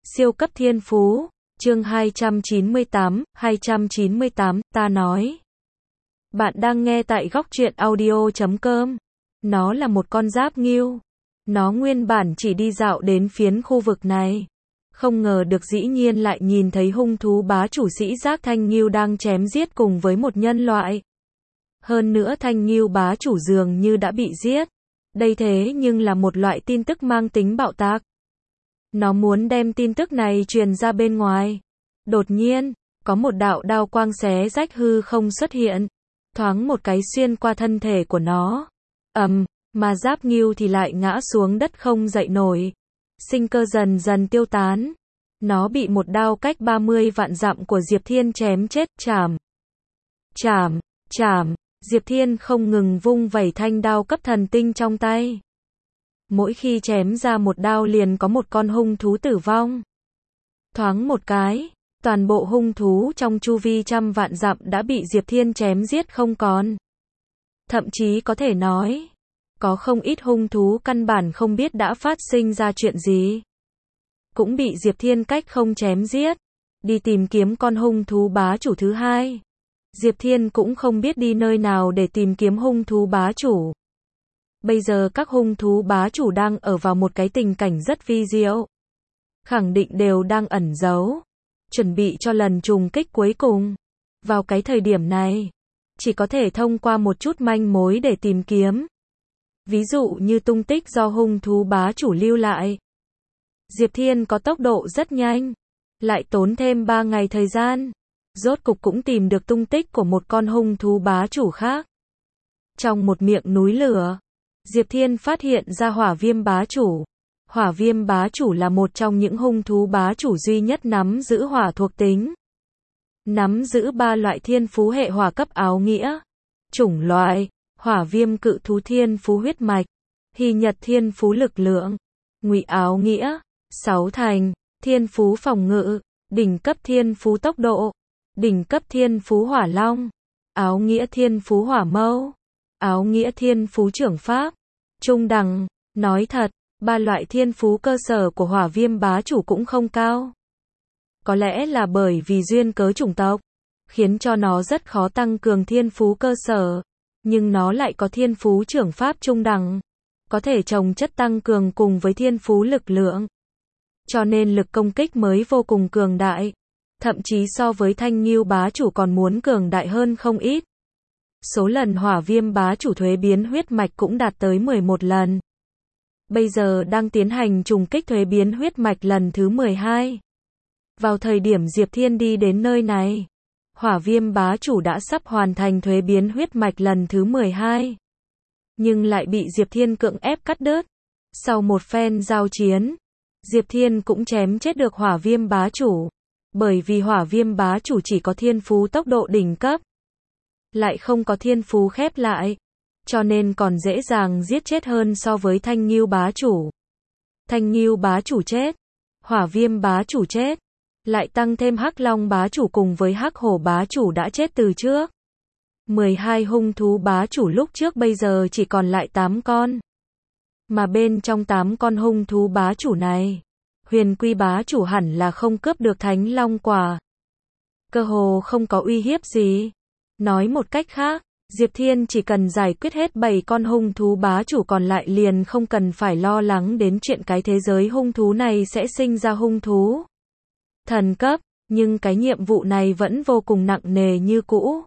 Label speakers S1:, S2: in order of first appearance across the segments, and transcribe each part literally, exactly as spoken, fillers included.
S1: Siêu cấp thiên phú, chương hai trăm chín mươi tám, hai trăm chín mươi tám, ta nói. Bạn đang nghe tại góc truyện audio chấm com. Nó là một con giáp ngưu. Nó nguyên bản chỉ đi dạo đến phiến khu vực này. Không ngờ được dĩ nhiên lại nhìn thấy hung thú bá chủ sĩ giác thanh ngưu đang chém giết cùng với một nhân loại. Hơn nữa thanh ngưu bá chủ dường như đã bị giết. Đây thế nhưng là một loại tin tức mang tính bạo tạc. Nó muốn đem tin tức này truyền ra bên ngoài. Đột nhiên, có một đạo đao quang xé rách hư không xuất hiện. Thoáng một cái xuyên qua thân thể của nó. Ầm, mà giáp ngưu thì lại ngã xuống đất không dậy nổi. Sinh cơ dần dần tiêu tán. Nó bị một đao cách ba mươi vạn dặm của Diệp Thiên chém chết, chảm. Chảm, chảm, Diệp Thiên không ngừng vung vẩy thanh đao cấp thần tinh trong tay. Mỗi khi chém ra một đao liền có một con hung thú tử vong. Thoáng một cái, toàn bộ hung thú trong chu vi trăm vạn dặm đã bị Diệp Thiên chém giết không còn. Thậm chí có thể nói, có không ít hung thú căn bản không biết đã phát sinh ra chuyện gì. Cũng bị Diệp Thiên cách không chém giết, đi tìm kiếm con hung thú bá chủ thứ hai. Diệp Thiên cũng không biết đi nơi nào để tìm kiếm hung thú bá chủ. Bây giờ các hung thú bá chủ đang ở vào một cái tình cảnh rất vi diệu. Khẳng định đều đang ẩn giấu, chuẩn bị cho lần trùng kích cuối cùng. Vào cái thời điểm này, chỉ có thể thông qua một chút manh mối để tìm kiếm. Ví dụ như tung tích do hung thú bá chủ lưu lại. Diệp Thiên có tốc độ rất nhanh, lại tốn thêm ba ngày thời gian. Rốt cục cũng tìm được tung tích của một con hung thú bá chủ khác. Trong một miệng núi lửa, Diệp Thiên phát hiện ra hỏa viêm bá chủ. Hỏa viêm bá chủ là một trong những hung thú bá chủ duy nhất nắm giữ hỏa thuộc tính. Nắm giữ ba loại thiên phú hệ hỏa cấp áo nghĩa. Chủng loại, hỏa viêm cự thú thiên phú huyết mạch, hy nhật thiên phú lực lượng, ngụy áo nghĩa, sáu thành, thiên phú phòng ngự, đỉnh cấp thiên phú tốc độ, đỉnh cấp thiên phú hỏa long, áo nghĩa thiên phú hỏa mâu, áo nghĩa thiên phú trưởng pháp, trung đẳng. Nói thật, ba loại thiên phú cơ sở của hỏa viêm bá chủ cũng không cao. Có lẽ là bởi vì duyên cớ chủng tộc, khiến cho nó rất khó tăng cường thiên phú cơ sở. Nhưng nó lại có thiên phú trưởng pháp trung đẳng, có thể chồng chất tăng cường cùng với thiên phú lực lượng. Cho nên lực công kích mới vô cùng cường đại. Thậm chí so với thanh ngưu bá chủ còn muốn cường đại hơn không ít. Số lần hỏa viêm bá chủ thuế biến huyết mạch cũng đạt tới mười một lần. Bây giờ đang tiến hành trùng kích thuế biến huyết mạch lần thứ mười hai. Vào thời điểm Diệp Thiên đi đến nơi này, hỏa viêm bá chủ đã sắp hoàn thành thuế biến huyết mạch lần thứ mười hai. Nhưng lại bị Diệp Thiên cưỡng ép cắt đứt. Sau một phen giao chiến, Diệp Thiên cũng chém chết được hỏa viêm bá chủ. Bởi vì hỏa viêm bá chủ chỉ có thiên phú tốc độ đỉnh cấp, lại không có thiên phú khép lại, cho nên còn dễ dàng giết chết hơn so với thanh ngưu bá chủ. Thanh ngưu bá chủ chết, hỏa viêm bá chủ chết, lại tăng thêm hắc long bá chủ cùng với hắc hổ bá chủ đã chết từ trước. mười hai hung thú bá chủ lúc trước bây giờ chỉ còn lại tám con. Mà bên trong tám con hung thú bá chủ này, huyền quy bá chủ hẳn là không cướp được thánh long quả. Cơ hồ không có uy hiếp gì. Nói một cách khác, Diệp Thiên chỉ cần giải quyết hết bảy con hung thú bá chủ còn lại liền không cần phải lo lắng đến chuyện cái thế giới hung thú này sẽ sinh ra hung thú thần cấp, nhưng cái nhiệm vụ này vẫn vô cùng nặng nề như cũ.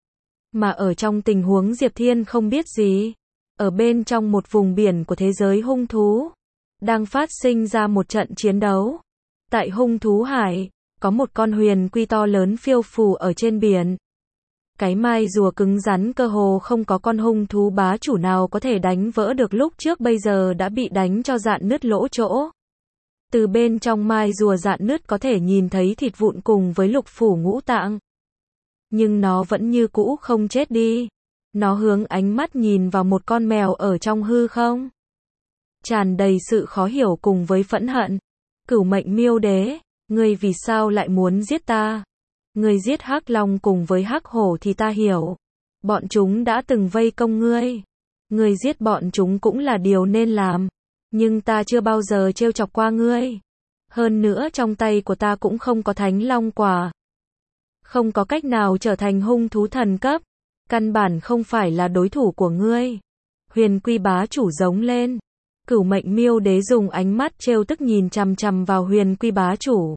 S1: Mà ở trong tình huống Diệp Thiên không biết gì, ở bên trong một vùng biển của thế giới hung thú, đang phát sinh ra một trận chiến đấu. Tại hung thú hải, có một con huyền quy to lớn phiêu phù ở trên biển. Cái mai rùa cứng rắn cơ hồ không có con hung thú bá chủ nào có thể đánh vỡ được lúc trước bây giờ đã bị đánh cho rạn nứt lỗ chỗ. Từ bên trong mai rùa rạn nứt có thể nhìn thấy thịt vụn cùng với lục phủ ngũ tạng. Nhưng nó vẫn như cũ không chết đi. Nó hướng ánh mắt nhìn vào một con mèo ở trong hư không. Tràn đầy sự khó hiểu cùng với phẫn hận. Cửu mệnh miêu đế, ngươi vì sao lại muốn giết ta? Ngươi giết hắc long cùng với hắc hổ thì ta hiểu. Bọn chúng đã từng vây công ngươi. Ngươi giết bọn chúng cũng là điều nên làm. Nhưng ta chưa bao giờ trêu chọc qua ngươi. Hơn nữa trong tay của ta cũng không có thánh long quả. Không có cách nào trở thành hung thú thần cấp. Căn bản không phải là đối thủ của ngươi. Huyền Quy bá chủ giống lên. Cửu Mệnh Miêu Đế dùng ánh mắt trêu tức nhìn chằm chằm vào Huyền Quy bá chủ.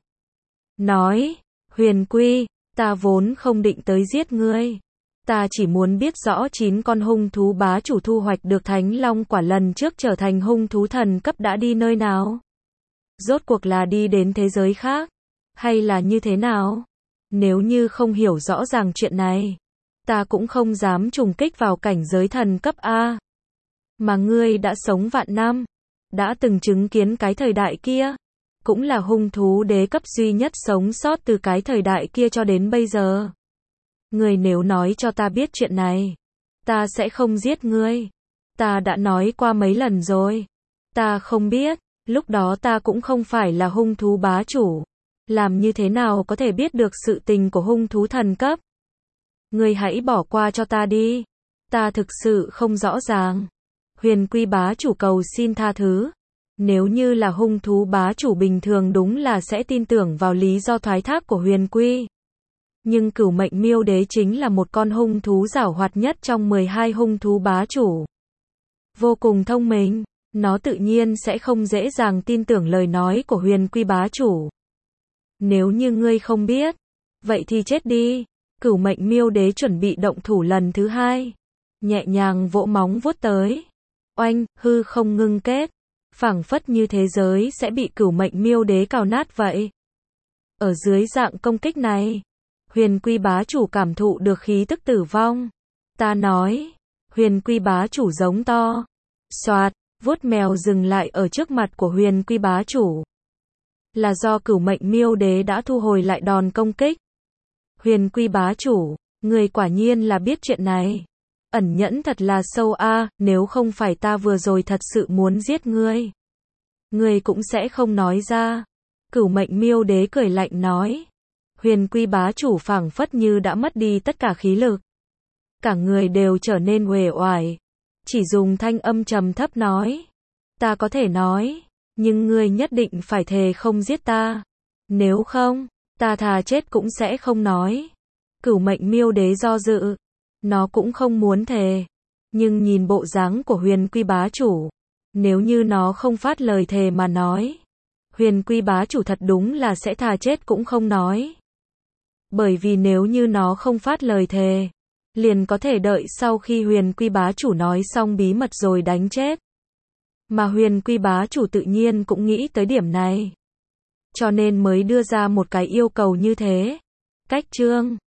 S1: Nói, Huyền Quy, ta vốn không định tới giết ngươi. Ta chỉ muốn biết rõ chín con hung thú bá chủ thu hoạch được thánh long quả lần trước trở thành hung thú thần cấp đã đi nơi nào. Rốt cuộc là đi đến thế giới khác, hay là như thế nào? Nếu như không hiểu rõ ràng chuyện này, ta cũng không dám trùng kích vào cảnh giới thần cấp A. Mà ngươi đã sống vạn năm, đã từng chứng kiến cái thời đại kia, cũng là hung thú đế cấp duy nhất sống sót từ cái thời đại kia cho đến bây giờ. Ngươi nếu nói cho ta biết chuyện này, ta sẽ không giết ngươi. Ta đã nói qua mấy lần rồi. Ta không biết, lúc đó ta cũng không phải là hung thú bá chủ. Làm như thế nào có thể biết được sự tình của hung thú thần cấp? Ngươi hãy bỏ qua cho ta đi. Ta thực sự không rõ ràng. Huyền Quy bá chủ cầu xin tha thứ. Nếu như là hung thú bá chủ bình thường đúng là sẽ tin tưởng vào lý do thoái thác của Huyền Quy. Nhưng Cửu Mệnh Miêu Đế chính là một con hung thú giảo hoạt nhất trong mười hai hung thú bá chủ. Vô cùng thông minh, nó tự nhiên sẽ không dễ dàng tin tưởng lời nói của Huyền Quy bá chủ. Nếu như ngươi không biết, vậy thì chết đi. Cửu Mệnh Miêu Đế chuẩn bị động thủ lần thứ hai. Nhẹ nhàng vỗ móng vuốt tới. Oanh, hư không ngưng kết. Phảng phất như thế giới sẽ bị Cửu Mệnh Miêu Đế cào nát vậy. Ở dưới dạng công kích này, Huyền Quy bá chủ cảm thụ được khí tức tử vong. Ta nói, Huyền Quy bá chủ giống to. Soạt, vuốt mèo dừng lại ở trước mặt của Huyền Quy bá chủ. Là do Cửu Mệnh Miêu Đế đã thu hồi lại đòn công kích. Huyền Quy bá chủ, người quả nhiên là biết chuyện này. Ẩn nhẫn thật là sâu a, nếu không phải ta vừa rồi thật sự muốn giết ngươi, ngươi cũng sẽ không nói ra. Cửu Mệnh Miêu Đế cười lạnh nói. Huyền Quy bá chủ phảng phất như đã mất đi tất cả khí lực. Cả người đều trở nên uể oải. Chỉ dùng thanh âm trầm thấp nói. Ta có thể nói, nhưng ngươi nhất định phải thề không giết ta. Nếu không, ta thà chết cũng sẽ không nói. Cửu Mệnh Miêu Đế do dự. Nó cũng không muốn thề. Nhưng nhìn bộ dáng của Huyền Quy bá chủ, nếu như nó không phát lời thề mà nói, Huyền Quy bá chủ thật đúng là sẽ thà chết cũng không nói. Bởi vì nếu như nó không phát lời thề, liền có thể đợi sau khi Huyền Quy bá chủ nói xong bí mật rồi đánh chết. Mà Huyền Quy bá chủ tự nhiên cũng nghĩ tới điểm này, cho nên mới đưa ra một cái yêu cầu như thế. Cách chương